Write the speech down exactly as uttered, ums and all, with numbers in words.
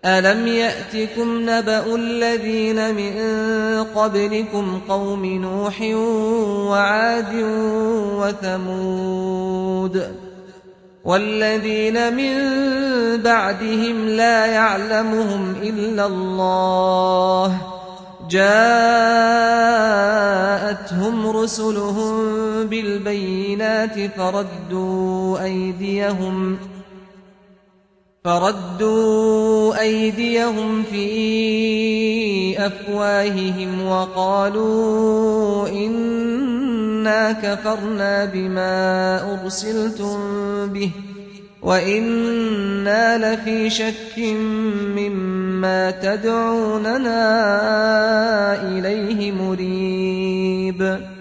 ألم يأتكم نبأ الذين من قبلكم قوم نوح وعاد وثمود والذين من بعدهم لا يعلمهم إلا الله جاءتهم رسلهم بالبينات فردوا أيديهم فردوا أيديهم في أفواههم وقالوا إنا كفرنا بما أرسلتم به وإنا لفي شك مما تدعوننا إليه مريب